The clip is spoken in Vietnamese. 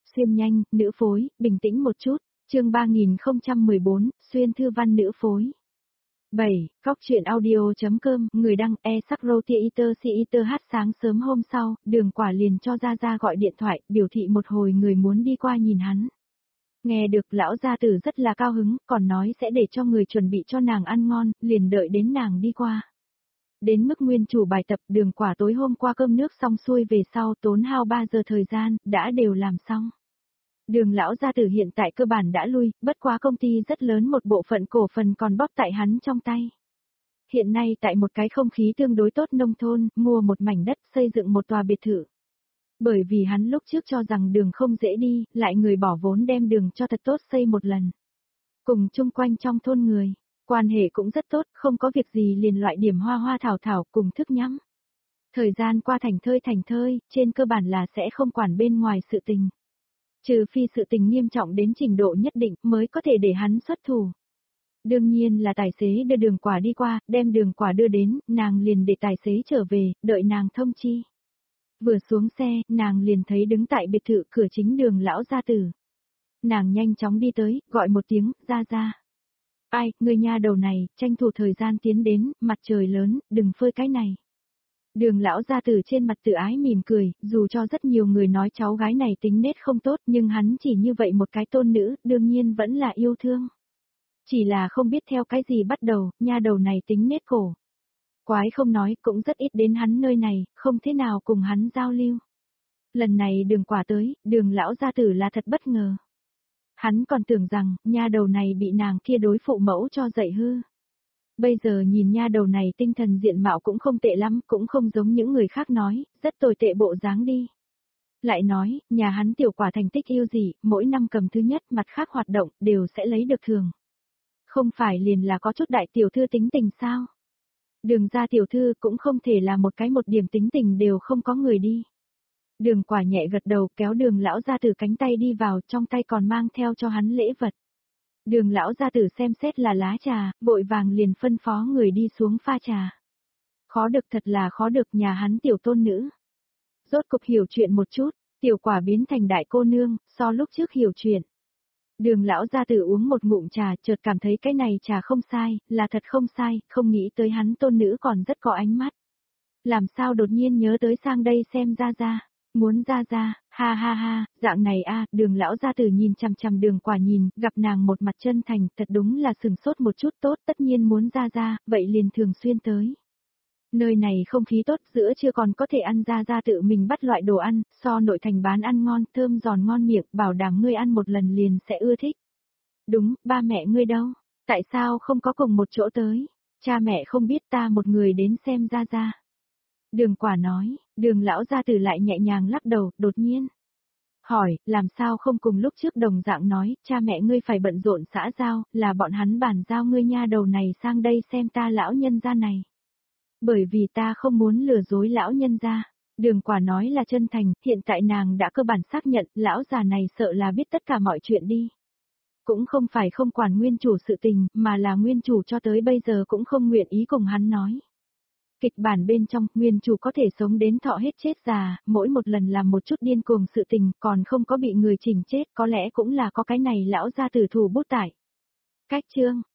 Xuyên nhanh, nữ phối, bình tĩnh một chút. Chương 3014, xuyên thư văn nữ phối. 7. Góc truyện audio.com, người đăng e-sắc-rô-tia-iter si-iter hát. Sáng sớm hôm sau, Đường Quả liền cho Gia Gia gọi điện thoại, biểu thị một hồi người muốn đi qua nhìn hắn. Nghe được lão gia tử rất là cao hứng, còn nói sẽ để cho người chuẩn bị cho nàng ăn ngon, liền đợi đến nàng đi qua. Đến mức nguyên chủ bài tập Đường Quả tối hôm qua cơm nước xong xuôi về sau tốn hao 3 giờ thời gian, đã đều làm xong. Đường lão gia tử hiện tại cơ bản đã lui, bất quá công ty rất lớn một bộ phận cổ phần còn bóp tại hắn trong tay. Hiện nay tại một cái không khí tương đối tốt nông thôn, mua một mảnh đất xây dựng một tòa biệt thự. Bởi vì hắn lúc trước cho rằng đường không dễ đi, lại người bỏ vốn đem đường cho thật tốt xây một lần. Cùng chung quanh trong thôn người, quan hệ cũng rất tốt, không có việc gì liền loại điểm hoa hoa thảo thảo cùng thức nhắm. Thời gian qua thành thơi, trên cơ bản là sẽ không quản bên ngoài sự tình. Trừ phi sự tình nghiêm trọng đến trình độ nhất định mới có thể để hắn xuất thủ. Đương nhiên là tài xế đưa Đường Quả đi qua, đem Đường Quả đưa đến, nàng liền để tài xế trở về, đợi nàng thông chi. Vừa xuống xe, nàng liền thấy đứng tại biệt thự cửa chính Đường lão gia tử. Nàng nhanh chóng đi tới, gọi một tiếng, Gia Gia. Ai, người nha đầu này, tranh thủ thời gian tiến đến, mặt trời lớn, đừng phơi cái này. Đường lão gia tử trên mặt tự ái mỉm cười, dù cho rất nhiều người nói cháu gái này tính nết không tốt nhưng hắn chỉ như vậy một cái tôn nữ, đương nhiên vẫn là yêu thương. Chỉ là không biết theo cái gì bắt đầu, nha đầu này tính nết cổ. Quái không nói, cũng rất ít đến hắn nơi này, không thế nào cùng hắn giao lưu. Lần này Đường Quả tới, Đường lão gia tử là thật bất ngờ. Hắn còn tưởng rằng, nha đầu này bị nàng kia đối phụ mẫu cho dạy hư. Bây giờ nhìn nha đầu này tinh thần diện mạo cũng không tệ lắm, cũng không giống những người khác nói, rất tồi tệ bộ dáng đi. Lại nói, nhà hắn Tiểu Quả thành tích yêu gì, mỗi năm cầm thứ nhất, mặt khác hoạt động, đều sẽ lấy được thường. Không phải liền là có chút đại tiểu thư tính tình sao? Đường ra tiểu thư cũng không thể là một cái một điểm tính tình đều không có người đi. Đường Quả nhẹ gật đầu kéo Đường lão gia tử cánh tay đi vào, trong tay còn mang theo cho hắn lễ vật. Đường lão gia tử xem xét là lá trà, vội vàng liền phân phó người đi xuống pha trà. Khó được thật là khó được nhà hắn tiểu tôn nữ. Rốt cục hiểu chuyện một chút, Tiểu Quả biến thành đại cô nương, so lúc trước hiểu chuyện. Đường lão gia tử uống một ngụm trà, chợt cảm thấy cái này trà không sai, là thật không sai, không nghĩ tới hắn tôn nữ còn rất có ánh mắt. Làm sao đột nhiên nhớ tới sang đây xem Gia Gia, muốn Gia Gia, ha ha ha, dạng này a, Đường lão gia tử nhìn chằm chằm Đường Quả nhìn, gặp nàng một mặt chân thành, thật đúng là sừng sốt một chút tốt, tất nhiên muốn Gia Gia, vậy liền thường xuyên tới. Nơi này không khí tốt, giữa chưa còn có thể ăn Gia Gia tự mình bắt loại đồ ăn, so nội thành bán ăn ngon, thơm giòn ngon miệng, bảo đảm ngươi ăn một lần liền sẽ ưa thích. Đúng, ba mẹ ngươi đâu? Tại sao không có cùng một chỗ tới? Cha mẹ không biết ta một người đến xem Gia Gia. Đường Quả nói, Đường lão gia tử lại nhẹ nhàng lắc đầu, đột nhiên. Hỏi, làm sao không cùng lúc trước đồng dạng nói, cha mẹ ngươi phải bận rộn xã giao, là bọn hắn bàn giao ngươi nha đầu này sang đây xem ta lão nhân gia này. Bởi vì ta không muốn lừa dối lão nhân gia. Đường Quả nói là chân thành, hiện tại nàng đã cơ bản xác nhận, lão già này sợ là biết tất cả mọi chuyện đi. Cũng không phải không quản nguyên chủ sự tình, mà là nguyên chủ cho tới bây giờ cũng không nguyện ý cùng hắn nói. Kịch bản bên trong, nguyên chủ có thể sống đến thọ hết chết già, mỗi một lần làm một chút điên cuồng sự tình, còn không có bị người chỉnh chết, có lẽ cũng là có cái này lão gia tử thủ bút tải. Cách chương,